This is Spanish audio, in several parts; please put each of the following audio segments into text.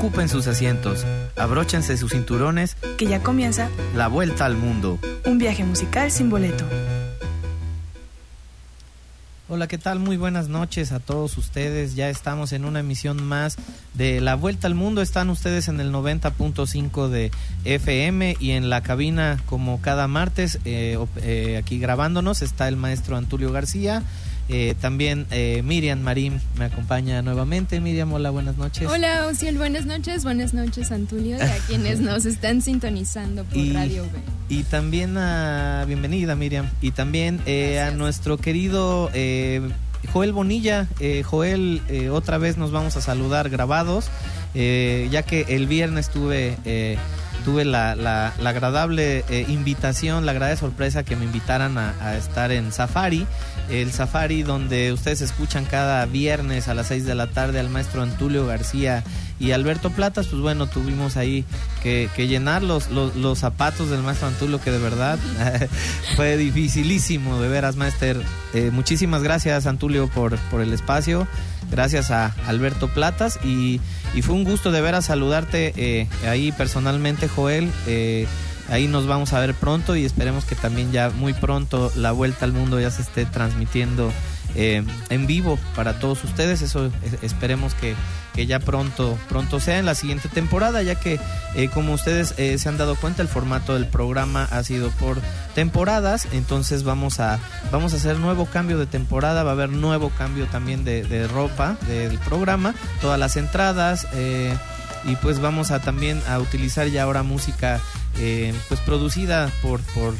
Ocupen sus asientos, abróchense sus cinturones, que ya comienza La Vuelta al Mundo. Un viaje musical sin boleto. Hola, ¿qué tal? Muy buenas noches a todos ustedes. Ya estamos en una emisión más de La Vuelta al Mundo. Están ustedes en el 90.5 de FM y en la cabina, como cada martes, aquí grabándonos, está el maestro Antulio García. También Miriam Marín me acompaña nuevamente. Miriam, hola, buenas noches. Hola, Ociel, buenas noches Antulio, y a quienes nos están sintonizando por Radio B. Y también bienvenida Miriam, y también a nuestro querido Joel Bonilla. Joel, otra vez nos vamos a saludar grabados, ya que el viernes tuve la agradable invitación, la agradable sorpresa que me invitaran a estar en Safari, el Safari donde ustedes escuchan cada viernes a las 6 de la tarde al maestro Antulio García y Alberto Platas. Pues bueno, tuvimos ahí que llenar los zapatos del maestro Antulio, que de verdad fue dificilísimo, de veras, maester. Muchísimas gracias, Antulio, por el espacio. Gracias a Alberto Platas y fue un gusto de veras saludarte ahí personalmente, Joel. Ahí nos vamos a ver pronto y esperemos que también ya muy pronto La Vuelta al Mundo ya se esté transmitiendo en vivo para todos ustedes. Eso esperemos que ya pronto sea en la siguiente temporada, ya que como ustedes se han dado cuenta, el formato del programa ha sido por temporadas. Entonces vamos a hacer nuevo cambio de temporada, va a haber nuevo cambio también de ropa del programa, todas las entradas, y pues vamos a también a utilizar ya ahora música pues producida por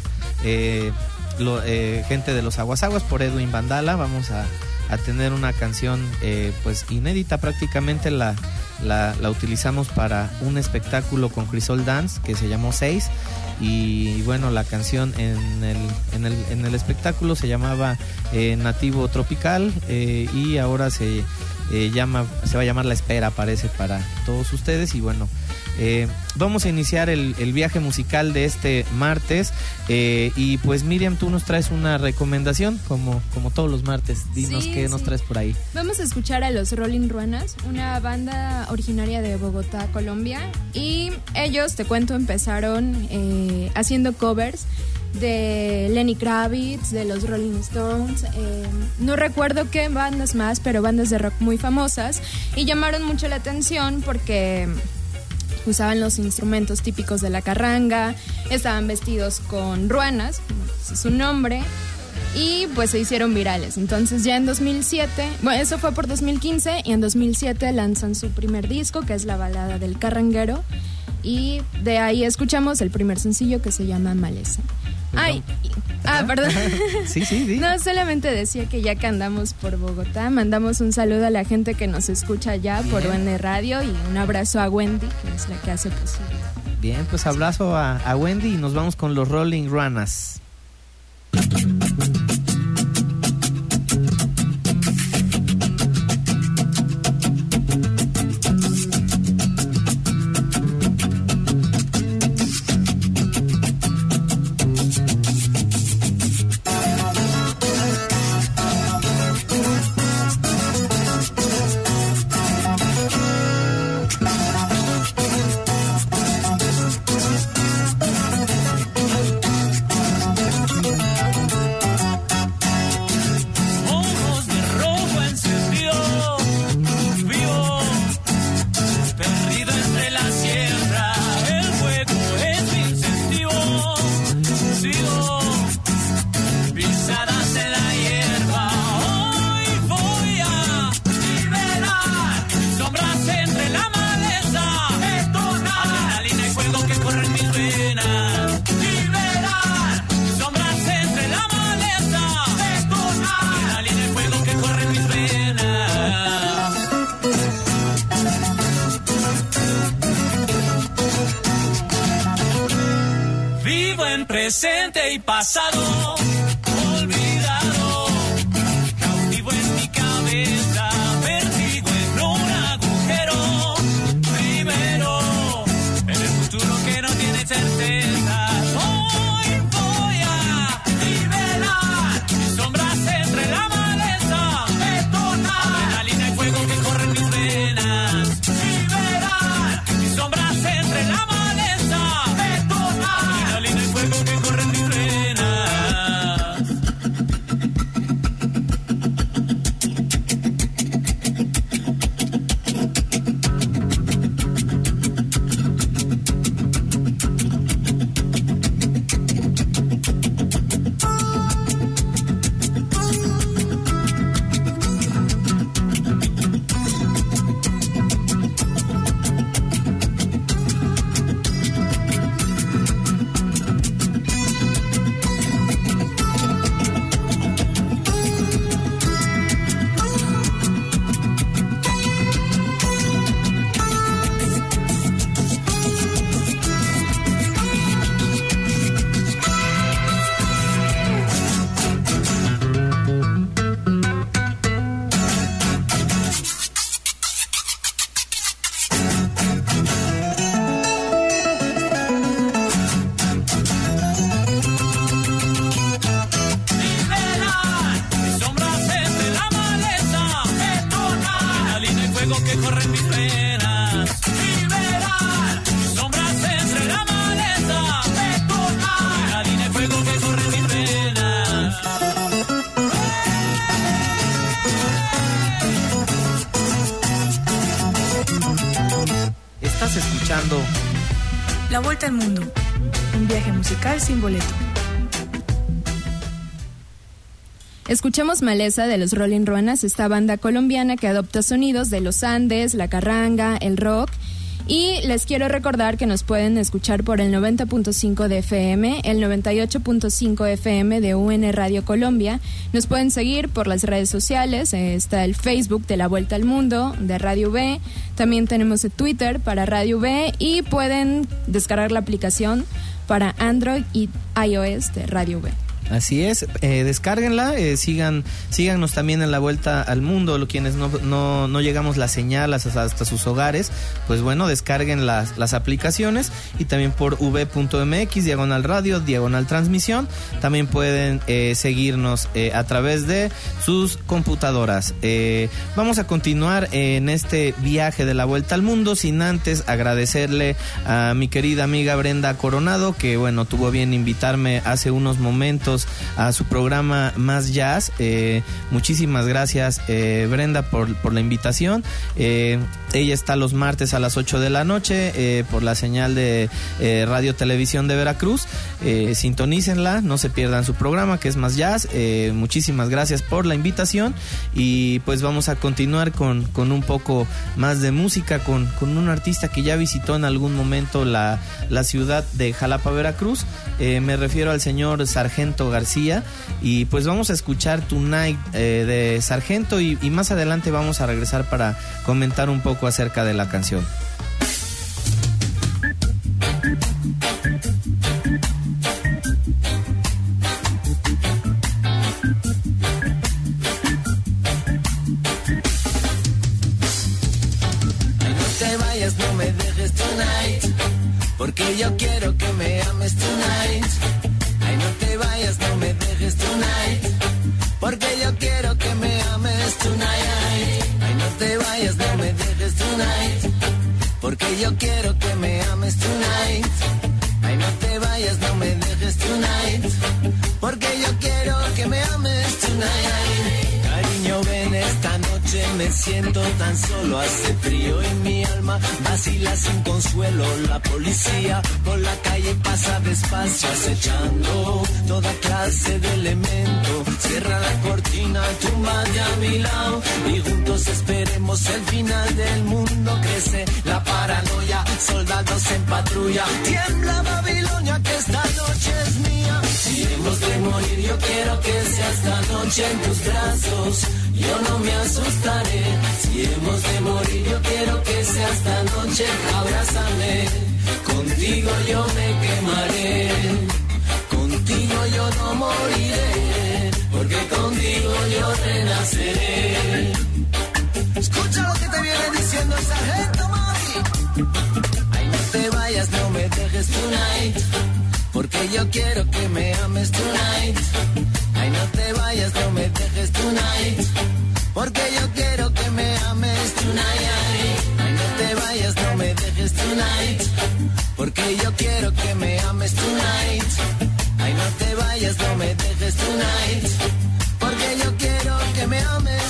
gente de los Aguasaguas, por Edwin Vandala. Vamos a tener una canción pues inédita, prácticamente la utilizamos para un espectáculo con Crisol Dance que se llamó 6, y bueno, la canción en el espectáculo se llamaba Nativo Tropical, y ahora se va a llamar La Espera, parece, para todos ustedes. Y bueno, vamos a iniciar el viaje musical de este martes, y pues Miriam, tú nos traes una recomendación como todos los martes. Dinos qué nos traes por ahí. Vamos a escuchar a los Rolling Ruanas, una banda originaria de Bogotá, Colombia, y ellos, te cuento, empezaron haciendo covers de Lenny Kravitz, de los Rolling Stones, no recuerdo qué bandas más, pero bandas de rock muy famosas, y llamaron mucho la atención porque usaban los instrumentos típicos de la carranga, estaban vestidos con ruanas, como es su nombre, y pues se hicieron virales. Entonces ya en 2007, bueno, eso fue por 2015, y en 2007 lanzan su primer disco, que es La Balada del Carranguero, y de ahí escuchamos el primer sencillo, que se llama Maleza. Perdón. Sí. No, solamente decía que ya que andamos por Bogotá, mandamos un saludo a la gente que nos escucha allá por UN Radio, y un abrazo a Wendy, que es la que hace posible. Bien, pues abrazo a Wendy, y nos vamos con los Rolling Ruanas. Presente y pasado, olvidado, cautivo en mi cabeza, vertigo en un agujero, primero, en el futuro que no tiene certeza. Hoy voy a liberar mis sombras entre la maleza, detonar adrenalina y fuego que corre en mis venas, liberar Estás escuchando La Vuelta al Mundo, un viaje musical sin boleto. Escuchemos Maleza de los Rolling Ruanas, esta banda colombiana que adopta sonidos de los Andes, la carranga, el rock. Y les quiero recordar que nos pueden escuchar por el 90.5 de FM, el 98.5 FM de UN Radio Colombia. Nos pueden seguir por las redes sociales, está el Facebook de La Vuelta al Mundo, de Radio V. También tenemos el Twitter para Radio V y pueden descargar la aplicación para Android y iOS de Radio V. Así es, descárguenla, síganos también en La Vuelta al Mundo, quienes no llegamos la señal hasta sus hogares, pues bueno, descarguen las aplicaciones y también por v.mx, /radio, /transmisión, también pueden seguirnos a través de sus computadoras. Vamos a continuar en este viaje de La Vuelta al Mundo, sin antes agradecerle a mi querida amiga Brenda Coronado, que bueno, tuvo bien invitarme hace unos momentos a su programa Más Jazz. Muchísimas gracias, Brenda, por la invitación. Ella está los martes a las 8 de la noche por la señal de Radio Televisión de Veracruz. Sintonícenla, no se pierdan su programa, que es Más Jazz. Muchísimas gracias por la invitación y pues vamos a continuar con un poco más de música con un artista que ya visitó en algún momento la ciudad de Jalapa, Veracruz. Me refiero al señor Sargento García, y pues vamos a escuchar Tonight de Sargento y más adelante vamos a regresar para comentar un poco acerca de la canción. Ay, no te vayas, no me dejes tonight, porque yo quiero que me ames tonight. Ay, no te vayas, no me dejes tonight, porque yo quiero que me ames tonight. Ay, no te vayas, no me dejes tonight, porque yo quiero que me ames tonight. Ay, no te vayas, no me dejes tonight, porque yo quiero que me ames tonight. Cariño, ven esta noche, me siento tan solo, hace frío y mi alma vacila sin consuelo. La policía por la calle pasa despacio, acechando toda clase de elemento. Cierra la cortina, túmbate a mi lado y juntos esperemos el final del mundo. Crece la paranoia, soldados en patrulla. Tiembla Babilonia, que esta noche es mía. Si hemos de morir, yo quiero que sea esta noche en tus brazos. Yo no me asustaré. Si hemos de morir, yo quiero que sea esta noche. Abrázame, contigo yo me quemaré. Contigo yo no moriré, porque contigo yo renaceré. Escucha lo que te viene diciendo el sargento, mami. Ay, no te vayas, no me dejes tonight, porque yo quiero que me ames tonight. Ay, no te vayas, no me dejes tonight, porque yo quiero que me ames tonight. Ay, no te vayas, no me dejes tonight, porque yo quiero que me ames tonight. Ay, no te vayas, no me dejes tonight, porque yo quiero que me ames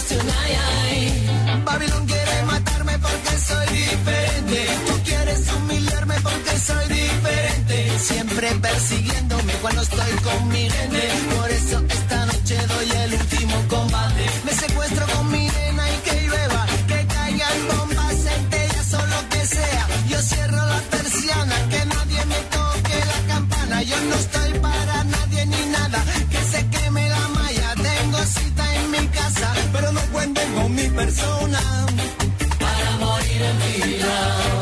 tonight. Babilón quiere matarme porque soy diferente. Tú quieres humillarme porque soy diferente. Siempre persiguiéndome cuando estoy con mi gente. Por eso esta noche doy el último combate. Me secuestro con mi nena y que llueva, que caigan bombas, centellas o lo que sea. Yo cierro la persiana, que nadie me toque la campana. Yo no estoy para nadie ni nada, que se queme la malla. Tengo cita en mi casa, pero no cuenten con mi persona para morir en vida.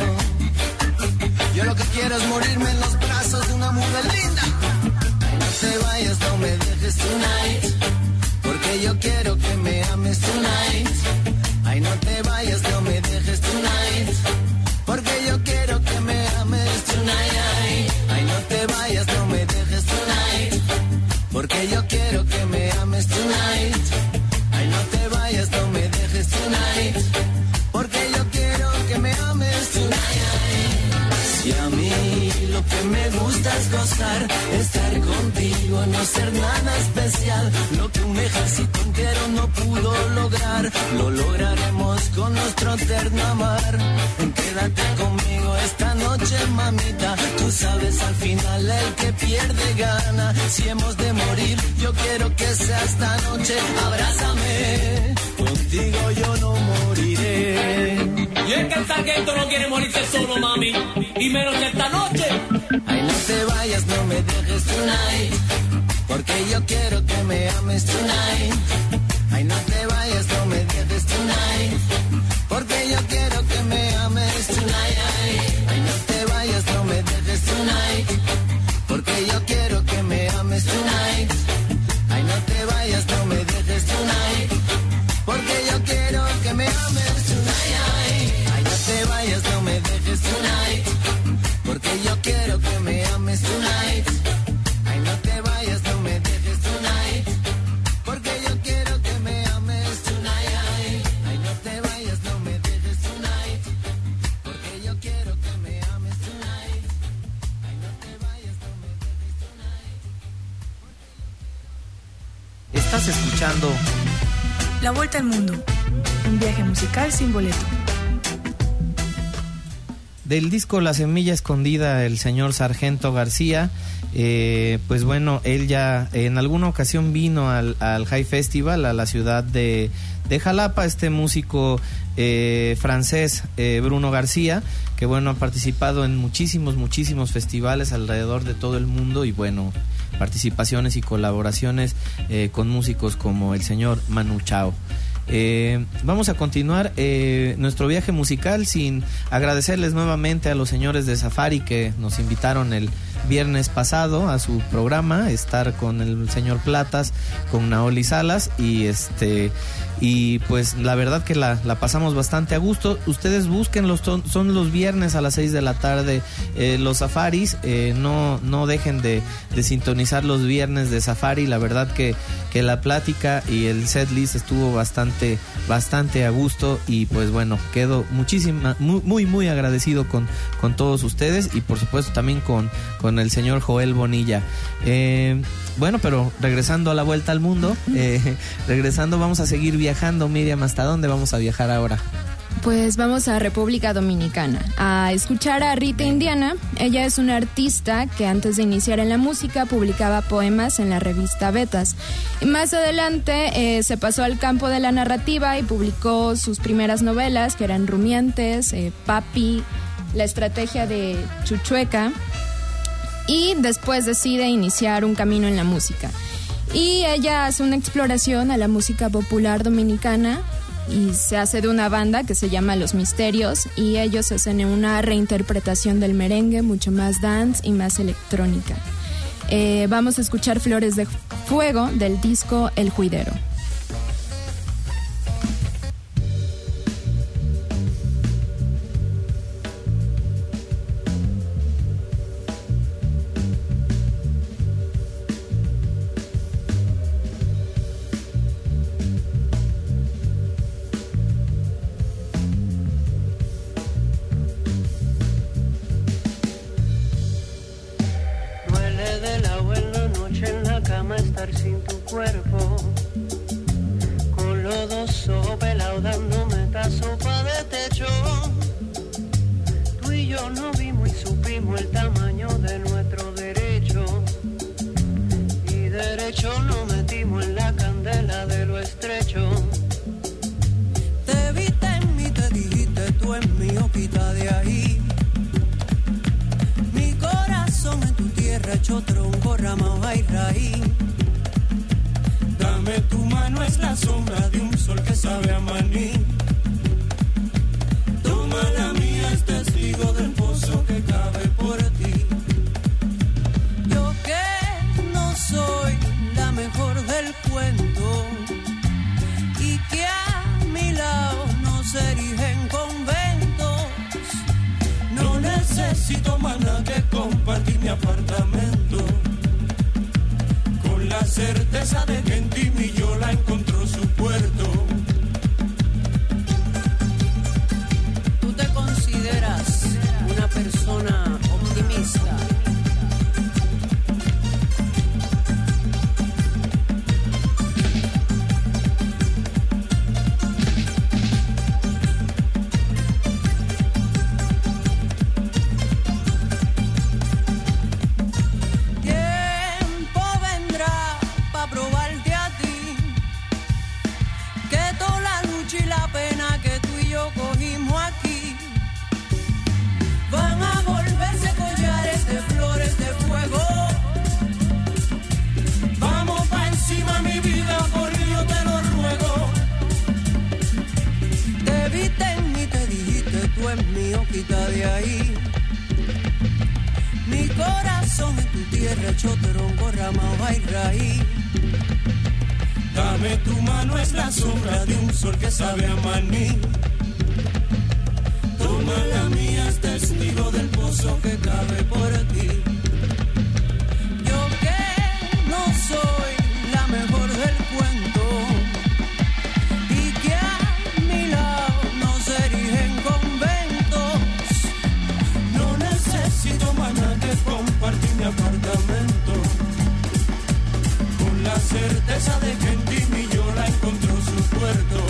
Yo lo que quiero es morirme en los brazos de una mujer linda. Ay, no te vayas, no me dejes tonight, porque yo quiero que me ames tonight. Ay, no te vayas, no me dejes tonight, porque yo quiero que me ames tonight. Ay, no te vayas, no me dejes tonight, porque yo quiero que me ames tonight. Ay, no te vayas, no me dejes tonight, porque yo quiero que me ames tonight. Si a mí lo que me gusta es gozar, estar contigo, no ser nada especial, lo que un ejército entero no pudo pudo lograr, lo lograremos con nuestro eterno amar. Quédate conmigo esta noche, mamita, tú sabes al final el que pierde gana. Si hemos de morir, yo quiero que sea esta noche. Abrázame, contigo yo no moriré. Y es que el sargento no quiere morirse solo, mami, y menos esta noche. Ay, no te vayas, no me dejes tonight, porque yo quiero que me ames tonight. Ay, no te vayas, no me dejes tonight, porque yo quiero que me ames tonight. Ay, no te vayas, no me dejes tonight, porque yo quiero que me ames tonight. Ay, no te vayas, no me dejes tonight, porque yo quiero que me ames tonight. Ay, no te vayas, no me dejes tonight, porque yo quiero que me ames tonight. Ay, no te vayas, no me dejes tonight, porque yo quiero que me ames tonight. Ay, no te vayas, no me dejes tonight, porque yo quiero que me ames tonight. Ay, no te vayas, no me dejes tonight. Estás escuchando La Vuelta al Mundo. Un viaje musical sin boleto. del disco La Semilla Escondida, el señor Sargento García. Pues bueno, él ya en alguna ocasión vino al High Festival, a la ciudad de Jalapa, este músico francés, Bruno García, que bueno, ha participado en muchísimos festivales alrededor de todo el mundo, y bueno, participaciones y colaboraciones con músicos como el señor Manu Chao. Vamos a continuar nuestro viaje musical sin agradecerles nuevamente a los señores de Safari que nos invitaron el viernes pasado a su programa, estar con el señor Platas, con Naoli Salas, y pues la verdad que la pasamos bastante a gusto. Ustedes búsquenlos, son los viernes a las 6 de la tarde los Safaris, no dejen de sintonizar los viernes de Safari. La verdad que la plática y el setlist estuvo bastante a gusto, y pues bueno, quedo muy agradecido con todos ustedes, y por supuesto también con el señor Joel Bonilla. Bueno, pero regresando a la vuelta al mundo, vamos a seguir viajando. Miriam, ¿hasta dónde vamos a viajar ahora? Pues vamos a República Dominicana a escuchar a Rita Indiana. Ella es una artista que antes de iniciar en la música publicaba poemas en la revista Betas. Y más adelante se pasó al campo de la narrativa y publicó sus primeras novelas, que eran Rumiantes, Papi, La Estrategia de Chuchueca, y después decide iniciar un camino en la música. Y ella hace una exploración a la música popular dominicana y se hace de una banda que se llama Los Misterios, y ellos hacen una reinterpretación del merengue, mucho más dance y más electrónica. Vamos a escuchar Flores de Fuego del disco El Juidero. Sin tu cuerpo, con los dos ojos pelados dándome esta sopa de techo. Tú y yo nos vimos y supimos el tamaño de nuestro derecho, y derecho nos metimos en la candela de lo estrecho. Te viste en mí, te dijiste tú en mí, o quita de ahí. Mi corazón en tu tierra hecho tronco, rama, hoja y raíz. Dame tu mano, es la sombra de un sol que sabe a maní. Toma la mía, es testigo del pozo que cabe por ti. Yo que no soy la mejor del cuento, y que a mi lado no se erigen conventos. No necesito más nada que compartir mi apartamento, la certeza de que en ti mi Yola encontró su puerto. ¿Tú te consideras una persona optimista? cogimos aquí van a volverse collares de flores de fuego. Vamos pa' encima, mi vida, por Dios te lo ruego. Te viste en mí, te dijiste, tú es mío, quita de ahí. Mi corazón en tu tierra hecho tronco, rama, hoja y raíz. Dame tu mano, es la sombra de un sol que sabe a maní. Toma la mía, es testigo del pozo que cabe por ti. Yo que no soy la mejor del cuento y que a mi lado no se erigen conventos. No necesito más nada que compartir mi apartamento, con la certeza de que en ti mi yo la encontró su puerto.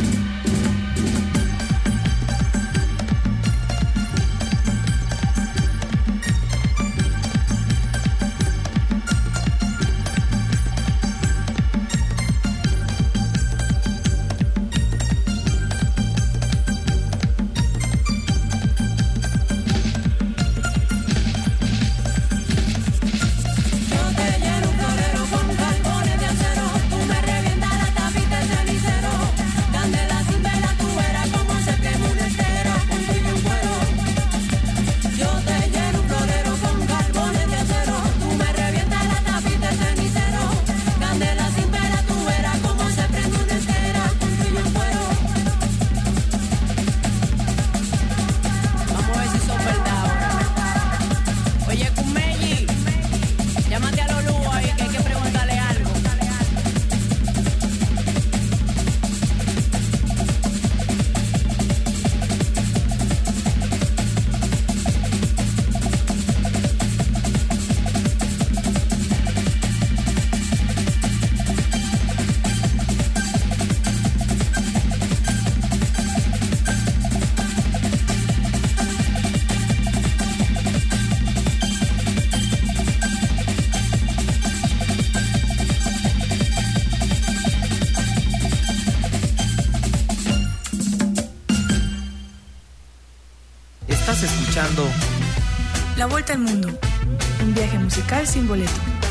Escuchando La Vuelta al Mundo, un viaje musical sin boleto.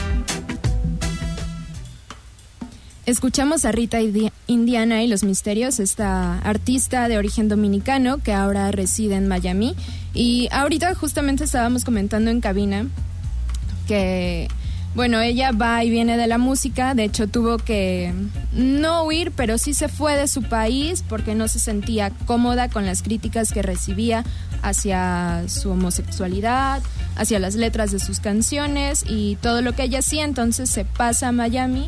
Escuchamos a Rita Indiana y los Misterios, esta artista de origen dominicano que ahora reside en Miami. Y ahorita justamente estábamos comentando en cabina que, bueno, ella va y viene de la música. De hecho, tuvo que no huir, pero sí se fue de su país porque no se sentía cómoda con las críticas que recibía hacia su homosexualidad, hacia las letras de sus canciones y todo lo que ella hacía. Entonces se pasa a Miami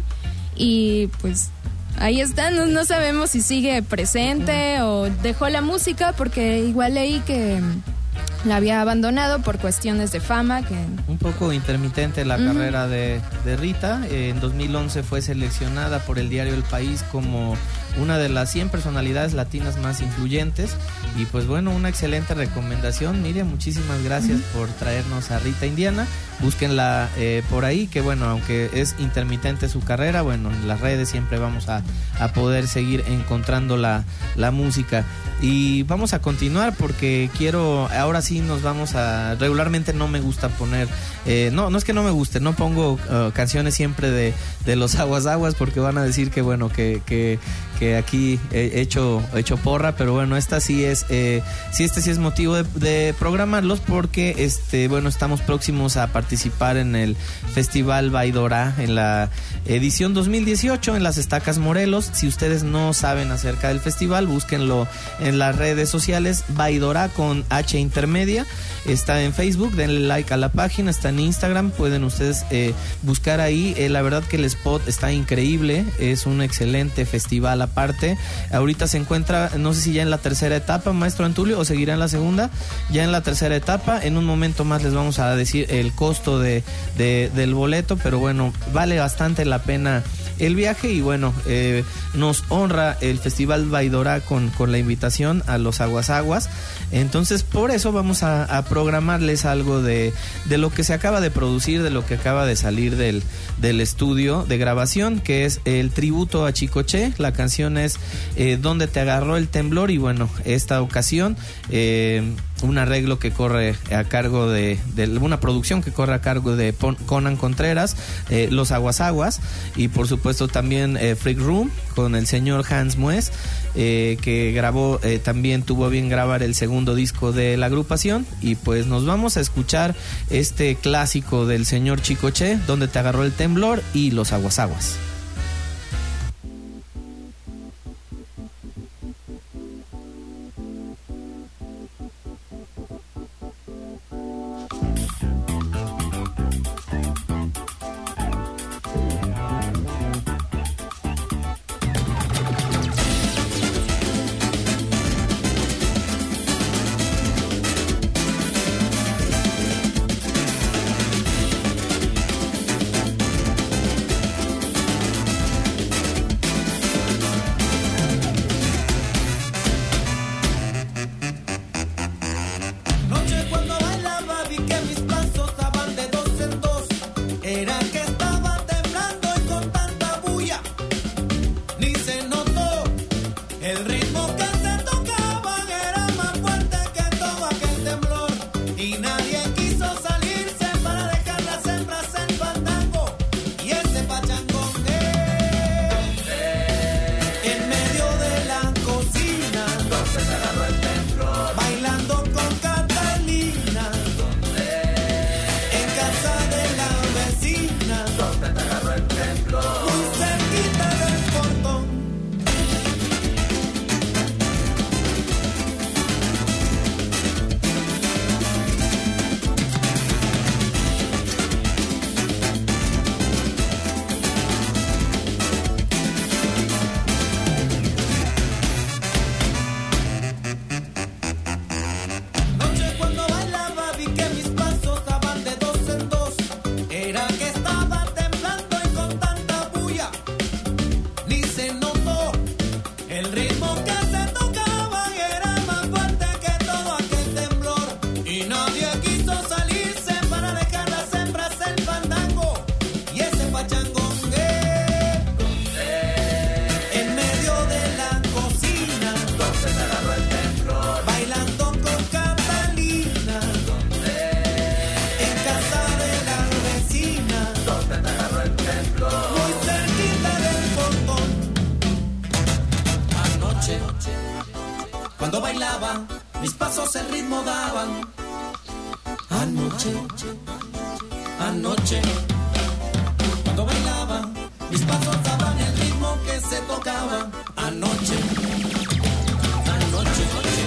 y pues ahí está. No sabemos si sigue presente o dejó la música, porque igual leí que la había abandonado por cuestiones de fama. Que un poco intermitente la carrera de Rita. En 2011 fue seleccionada por el diario El País como una de las 100 personalidades latinas más influyentes. Y pues bueno, una excelente recomendación, Miriam. Muchísimas gracias por traernos a Rita Indiana. Búsquenla por ahí, que bueno, aunque es intermitente su carrera, bueno, en las redes siempre vamos a poder seguir encontrando la música. Y vamos a continuar porque ahora sí nos vamos a... Regularmente no me gusta poner... no es que no me guste, no pongo canciones siempre de los Aguas porque van a decir que bueno, que aquí he hecho porra, pero bueno, esta sí es... sí es motivo de programarlos porque bueno, estamos próximos a participar en el Festival Baidora en la edición 2018 en Las Estacas, Morelos. Si ustedes no saben acerca del festival, búsquenlo en las redes sociales, Baidora con H intermedia. Está en Facebook, denle like a la página, está en Instagram, pueden ustedes buscar ahí. La verdad que el spot está increíble, es un excelente festival aparte. Ahorita se encuentra, no sé si ya en la tercera etapa, maestro Antulio, o seguirá en la segunda. Ya en la tercera etapa, en un momento más les vamos a decir el costo del boleto, pero bueno, vale bastante la pena el viaje y bueno, nos honra el Festival Baidora con la invitación a los Aguas Aguas. Entonces por eso vamos a programarles algo de lo que se acaba de producir, de lo que acaba de salir del estudio de grabación, que es el tributo a Chicoche. La canción es Donde te agarró el temblor y bueno, esta ocasión un arreglo que corre a cargo de una producción que corre a cargo de Conan Contreras, Los Aguas Aguas, y por supuesto también Freak Room con el señor Hans Mues, que grabó, también tuvo bien grabar el segundo disco de la agrupación. Y pues nos vamos a escuchar este clásico del señor Chicoche, Donde te agarró el temblor y Los Aguas Aguas. Cuando bailaba, mis pasos el ritmo daban. Anoche, anoche. Cuando bailaba, mis pasos daban el ritmo que se tocaba. Anoche, anoche, anoche.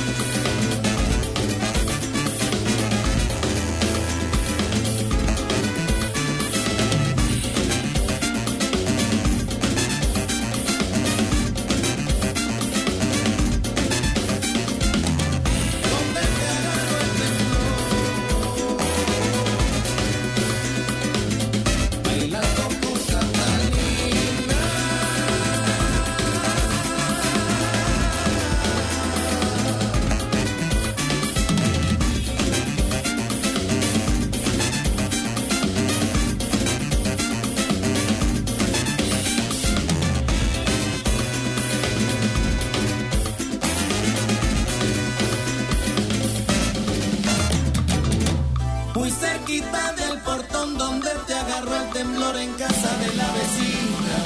Muy cerquita del portón donde te agarró el temblor en casa de la vecina.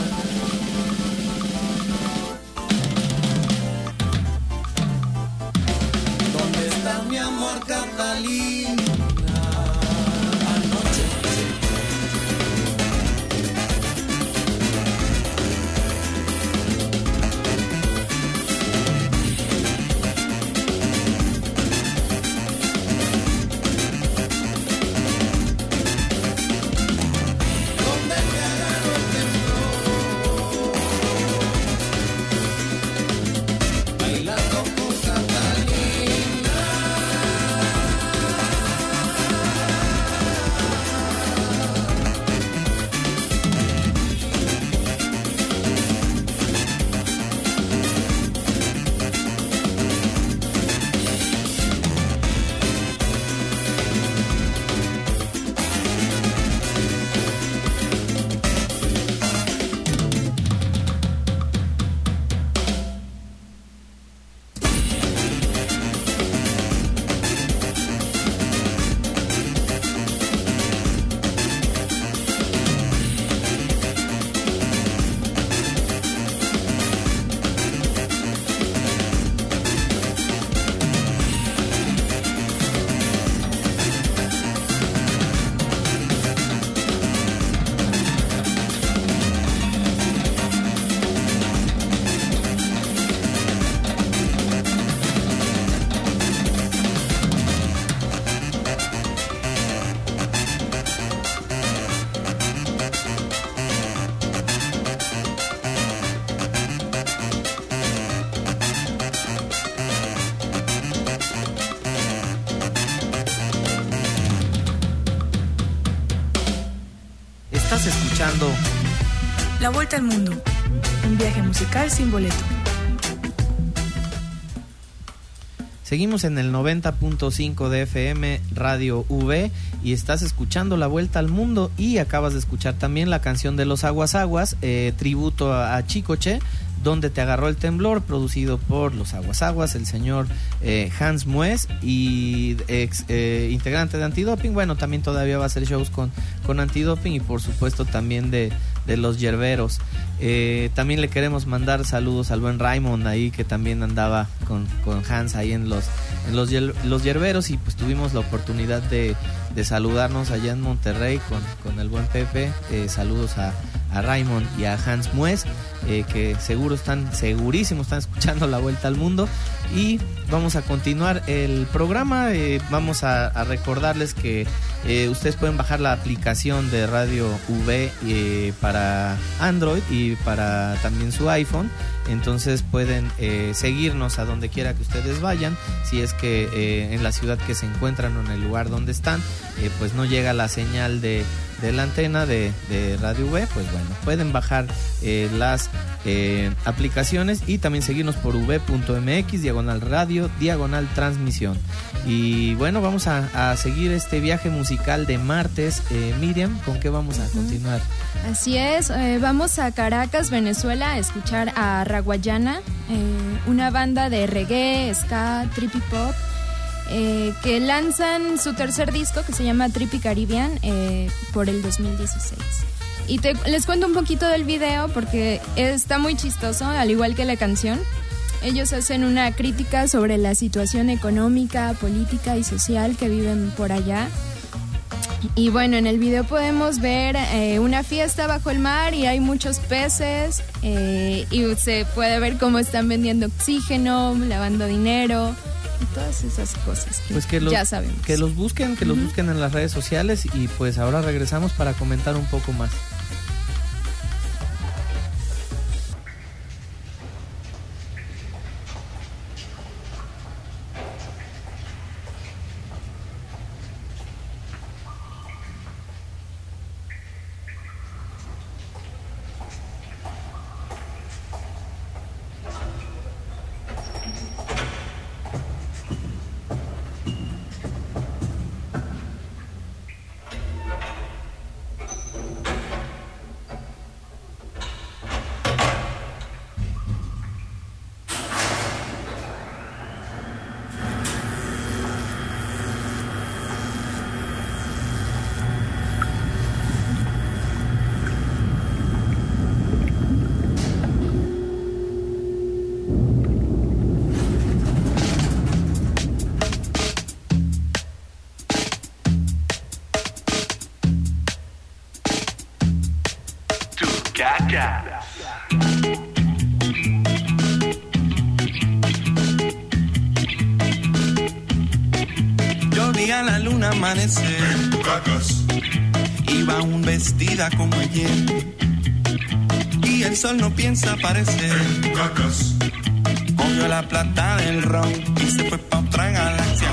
¿Dónde está mi amor Catalina? Anoche. Bailando con Catalina. Estás escuchando La Vuelta al Mundo, un viaje musical sin boleto. Seguimos en el 90.5 de FM Radio V y estás escuchando La Vuelta al Mundo, y acabas de escuchar también la canción de Los Aguas Aguas, tributo a Chicoche, Donde te agarró el temblor, producido por Los Aguas Aguas, el señor Hans Mues, y integrante de Antidoping. Bueno, también todavía va a hacer shows con Antidoping, y por supuesto también de Los Yerberos. También le queremos mandar saludos al buen Raymond ahí, que también andaba con Hans ahí en los Yerberos, y pues tuvimos la oportunidad de saludarnos allá en Monterrey con el buen Pepe. Saludos a Raymond y a Hans Mues, que segurísimo están escuchando La Vuelta al Mundo. Y vamos a continuar el programa. Vamos a recordarles que ustedes pueden bajar la aplicación de Radio V para Android y para también su iPhone. Entonces pueden seguirnos a donde quiera que ustedes vayan. Si es que en la ciudad que se encuentran o en el lugar donde están, pues no llega la señal de la antena de Radio V, pues bueno, pueden bajar las aplicaciones y también seguirnos por v.mx, /radio, /transmisión. Y bueno, vamos a seguir este viaje musical de martes. Miriam, ¿con qué vamos a continuar? Así es, vamos a Caracas, Venezuela, a escuchar a Raguayana, una banda de reggae, ska, trippy pop, que lanzan su tercer disco, que se llama Trippy Caribbean, por el 2016. Y les cuento un poquito del video porque está muy chistoso, al igual que la canción. Ellos hacen una crítica sobre la situación económica, política y social que viven por allá. Y bueno, en el video podemos ver una fiesta bajo el mar y hay muchos peces, y se puede ver cómo están vendiendo oxígeno, lavando dinero y todas esas cosas que, pues ya sabemos. Que los busquen, los busquen en las redes sociales, y pues ahora regresamos para comentar un poco más. Yo vi a la luna amanecer, iba aún vestida como ayer, y el sol no piensa aparecer. Cogió la plata del ron y se fue pa' otra galaxia.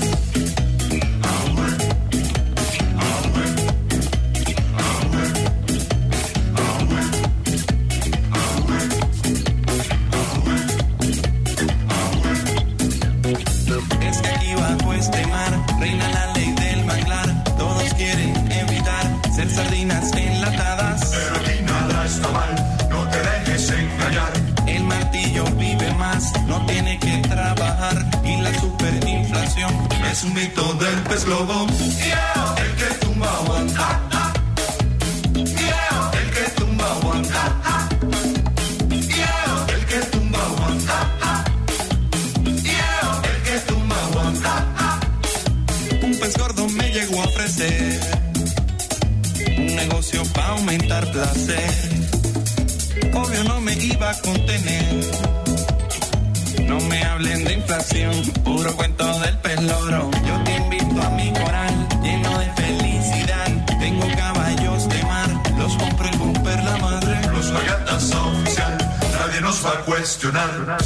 Es que aquí bajo este mar reina la ley del manglar. Todos quieren evitar ser sardinas enlatadas, pero aquí nada está mal, no te dejes engañar. El martillo vive más, no tiene que trabajar, y la superinflación es un mito del pez globo. El que tumba one, el que tumba one, el que tumba one, el que tumba one. Un pez gordo me llegó a ofrecer un negocio para aumentar placer. Obvio no me iba a contener. No me hablen de inflación, puro cuento del pez loro. Yo te invito a mi coral lleno de felicidad. Tengo caballos de mar, los compré con perla madre. Los Vagatas oficial, nadie nos va a cuestionar.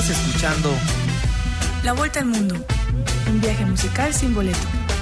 Estás escuchando La Vuelta al Mundo, un viaje musical sin boleto.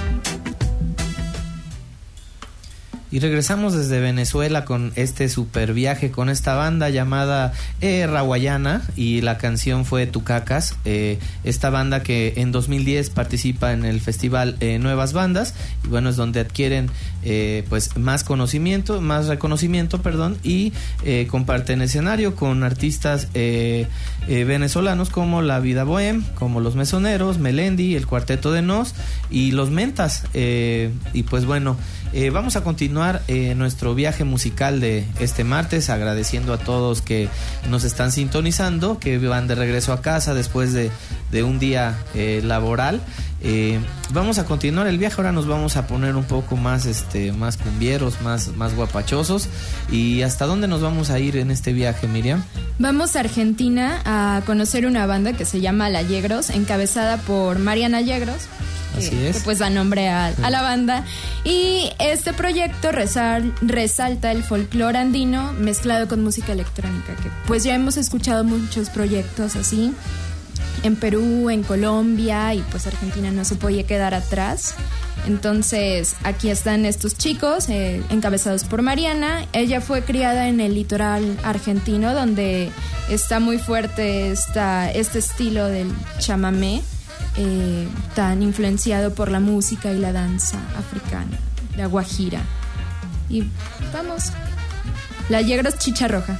Y regresamos desde Venezuela con este super viaje con esta banda llamada Rawayana, y la canción fue Tucacas. Esta banda que en 2010 participa en el festival Nuevas Bandas, y bueno, es donde adquieren pues más reconocimiento, y comparten escenario con artistas venezolanos como La Vida Bohem, como Los Mesoneros, Melendi, el Cuarteto de Nos y Los Mentas. Y pues bueno, vamos a continuar nuestro viaje musical de este martes, agradeciendo a todos que nos están sintonizando, que van de regreso a casa después de un día laboral. Vamos a continuar el viaje. Ahora nos vamos a poner un poco más más cumbieros, más guapachosos. ¿Y hasta dónde nos vamos a ir en este viaje, Miriam? Vamos a Argentina a conocer una banda que se llama La Yegros, encabezada por Mariana Yegros. Así es. Que pues da nombre a la banda. Y este proyecto resalta el folclore andino mezclado con música electrónica, que pues ya hemos escuchado muchos proyectos así en Perú, en Colombia, y pues Argentina no se podía quedar atrás. Entonces aquí están estos chicos encabezados por Mariana. Ella fue criada en el litoral argentino, donde está muy fuerte este estilo del chamamé, tan influenciado por la música y la danza africana, la guajira. Y vamos, La Yegros, Chicha Roja.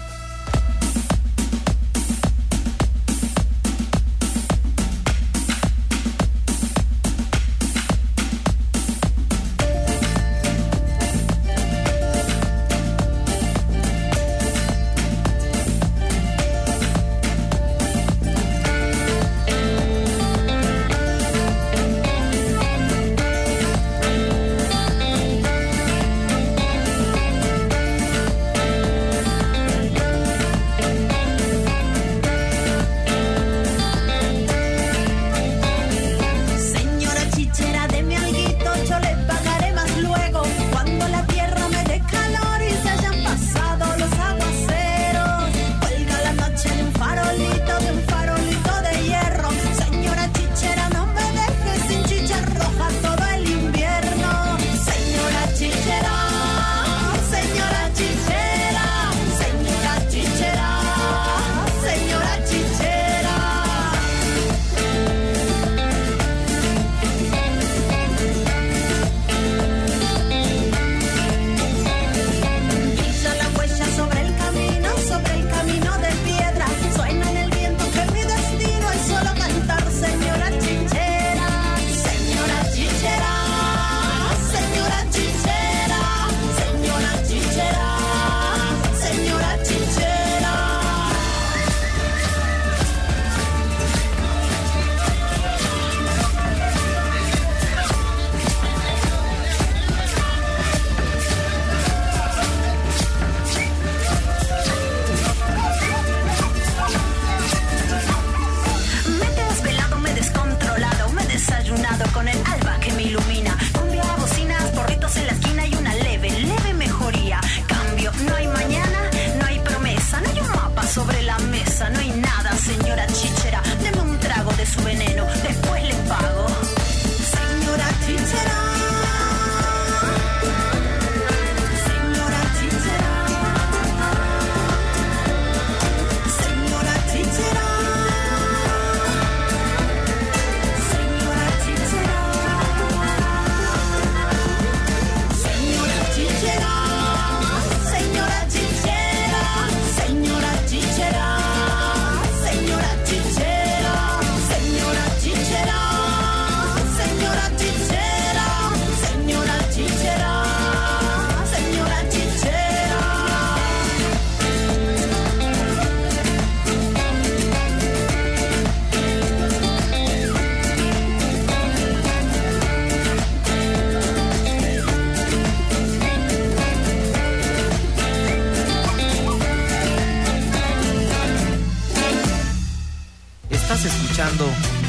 escuchando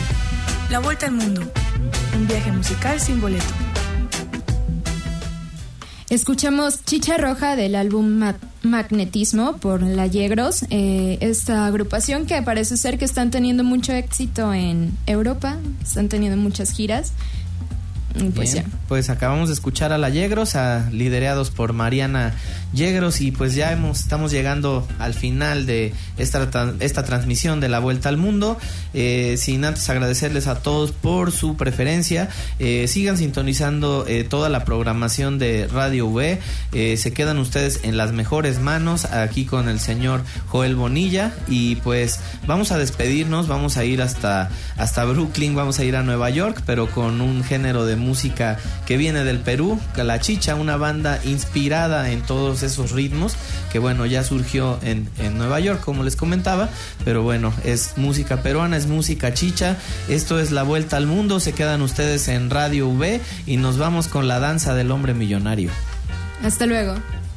La Vuelta al Mundo, un viaje musical sin boleto. Escuchamos Chicha Roja del álbum Magnetismo por La Yegros, esta agrupación que parece ser que están teniendo mucho éxito en Europa, están teniendo muchas giras. Pues bien, ya. Pues acabamos de escuchar a La Yegros, liderados por Mariana Yegros, y pues ya estamos llegando al final de esta transmisión de La Vuelta al Mundo, sin antes agradecerles a todos por su preferencia. Sigan sintonizando toda la programación de Radio V, se quedan ustedes en las mejores manos aquí con el señor Joel Bonilla, y pues vamos a despedirnos, vamos a ir hasta Brooklyn, vamos a ir a Nueva York, pero con un género de música que viene del Perú, La Chicha, una banda inspirada en todos esos ritmos que bueno, ya surgió en Nueva York, como les comentaba, pero bueno, es música peruana, es música chicha. Esto es La Vuelta al Mundo, se quedan ustedes en Radio V y nos vamos con La Danza del Hombre Millonario. Hasta luego.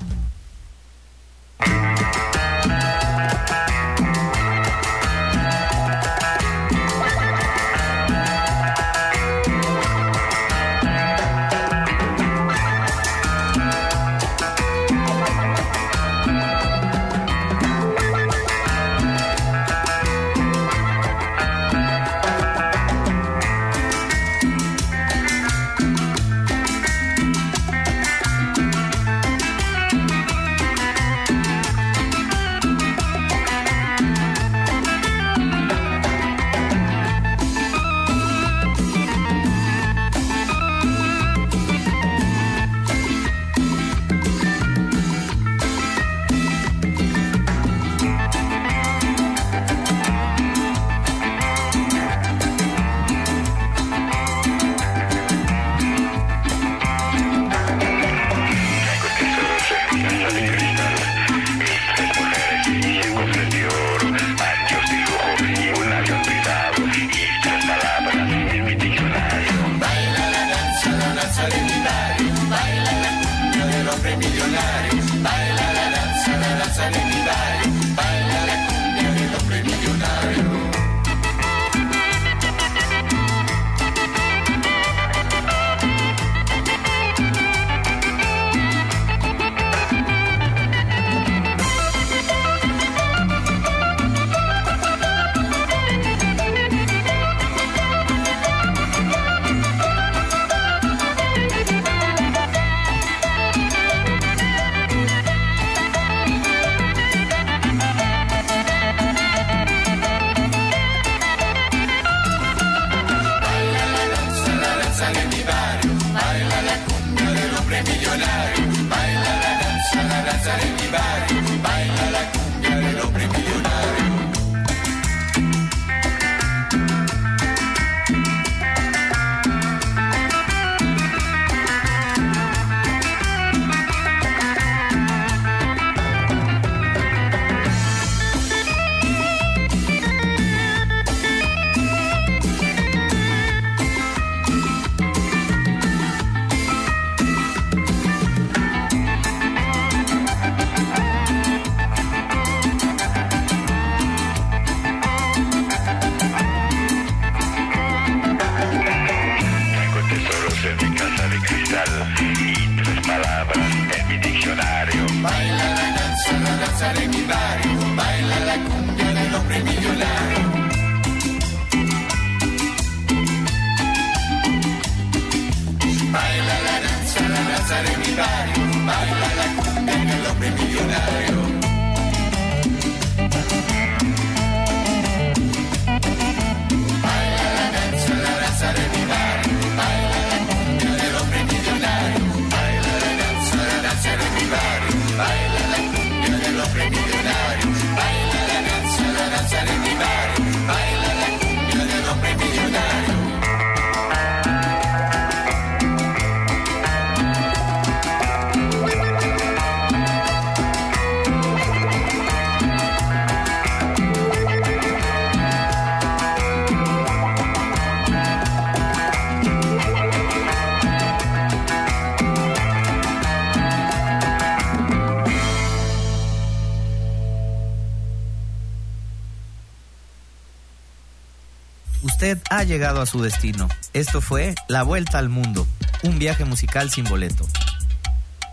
Usted ha llegado a su destino. Esto fue La Vuelta al Mundo, un viaje musical sin boleto.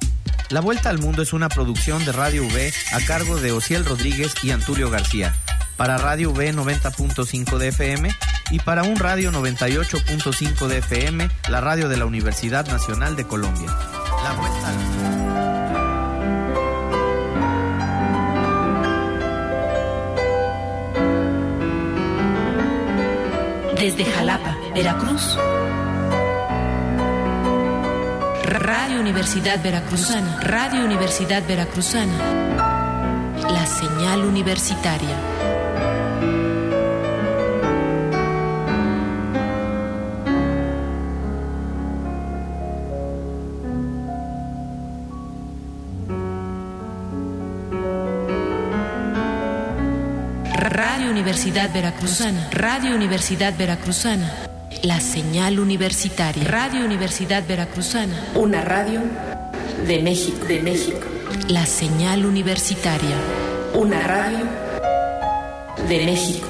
La Vuelta al Mundo es una producción de Radio V a cargo de Osiel Rodríguez y Antulio García, para Radio V 90.5 de FM y para un radio 98.5 de FM, la radio de la Universidad Nacional de Colombia. La Vuelta al Mundo. Desde Jalapa, Veracruz, Radio Universidad Veracruzana, Radio Universidad Veracruzana, la señal universitaria. Radio Universidad Veracruzana, Radio Universidad Veracruzana, la señal universitaria. Radio Universidad Veracruzana, una radio de México, La señal universitaria, una radio de México.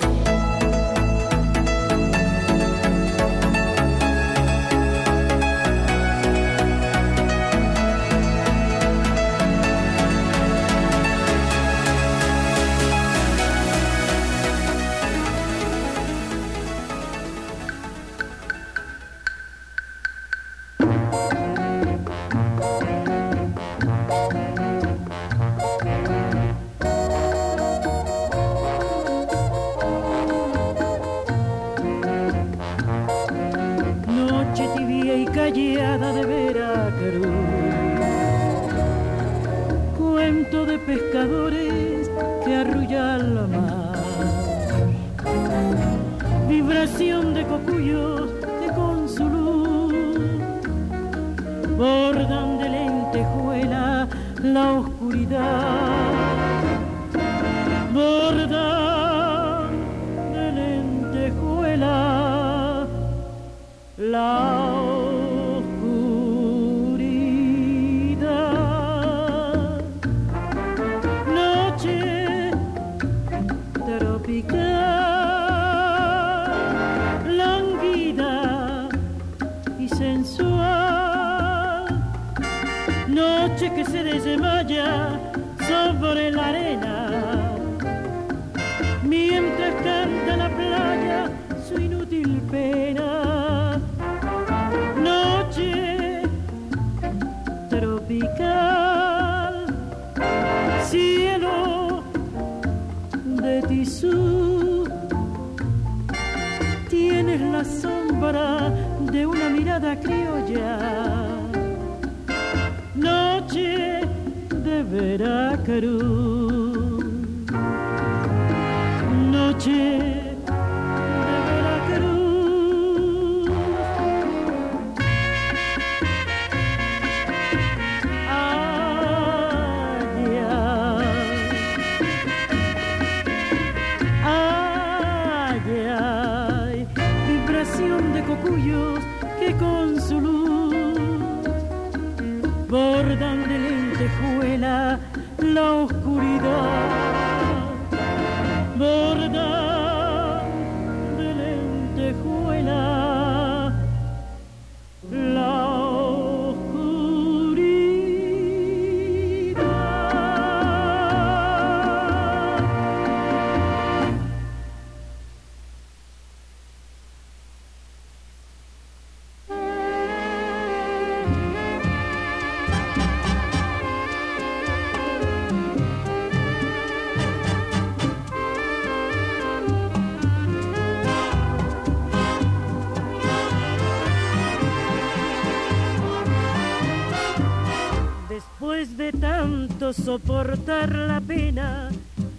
Soportar la pena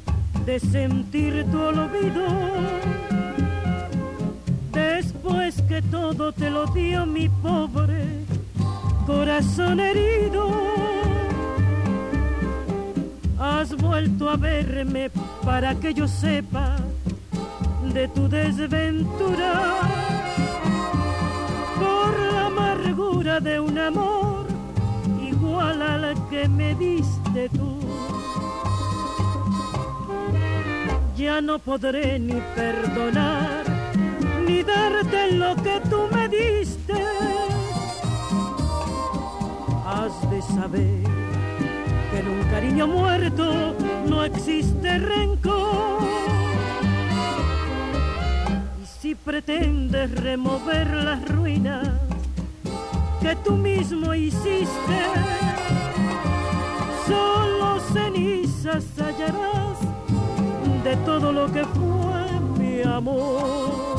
de sentir tu olvido, después que todo te lo dio mi pobre corazón herido, has vuelto a verme para que yo sepa de tu desventura, por la amargura de un amor igual al que me diste tú. Ya no podré ni perdonar, ni darte lo que tú me diste. Has de saber cariño muerto no existe rencor. Y si pretendes remover las ruinas que tú mismo hiciste, solo cenizas hallarás de todo lo que fue mi amor.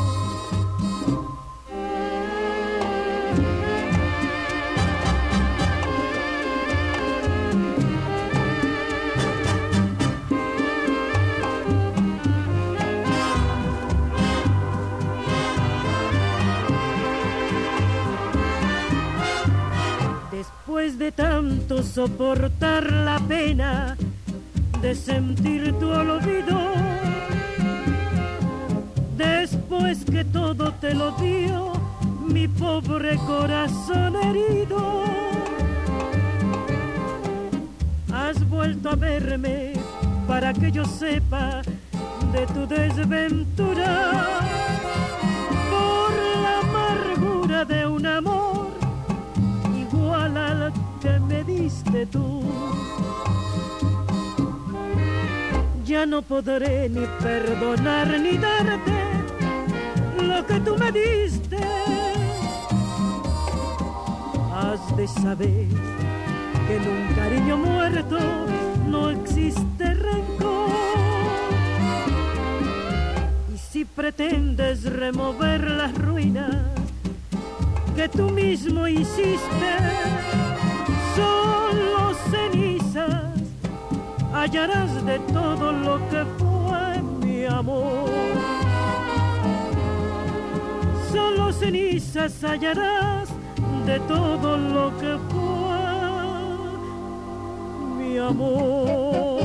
Después de tanto soportar la pena de sentir tu olvido, después que todo te lo dio mi pobre corazón herido, has vuelto a verme para que yo sepa de tu desventura, por la amargura de un amor igual al que me diste tú. Ya no podré ni perdonar ni darte lo que tú me diste. Has de saber que en un cariño muerto no existe rencor. Y si pretendes remover las ruinas que tú mismo hiciste, solo cenizas hallarás de todo lo que fue mi amor. Solo cenizas hallarás de todo lo que fue mi amor.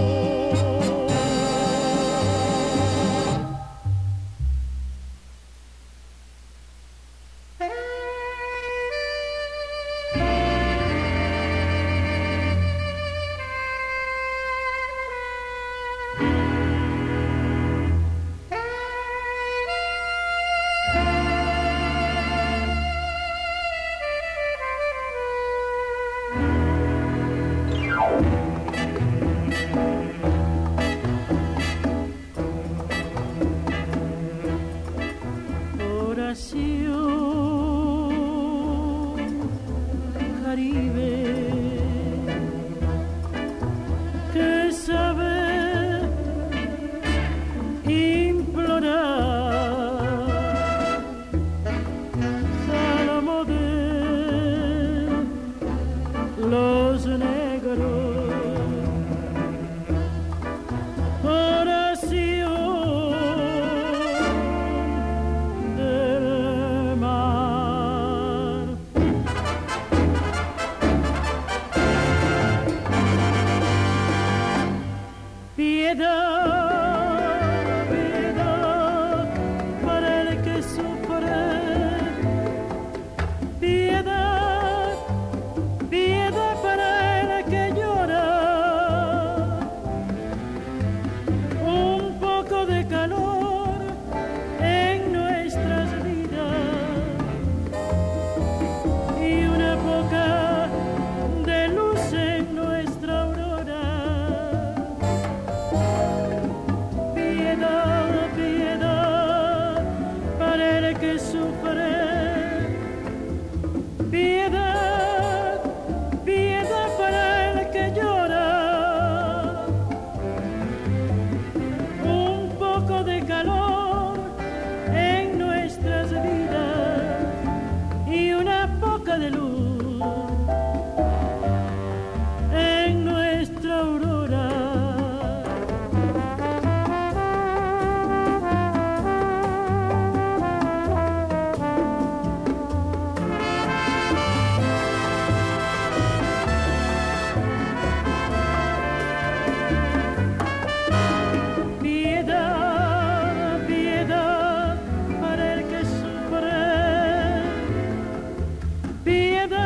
Piedad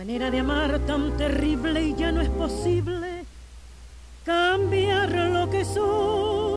manera de amar tan terrible y ya no es posible cambiar lo que soy.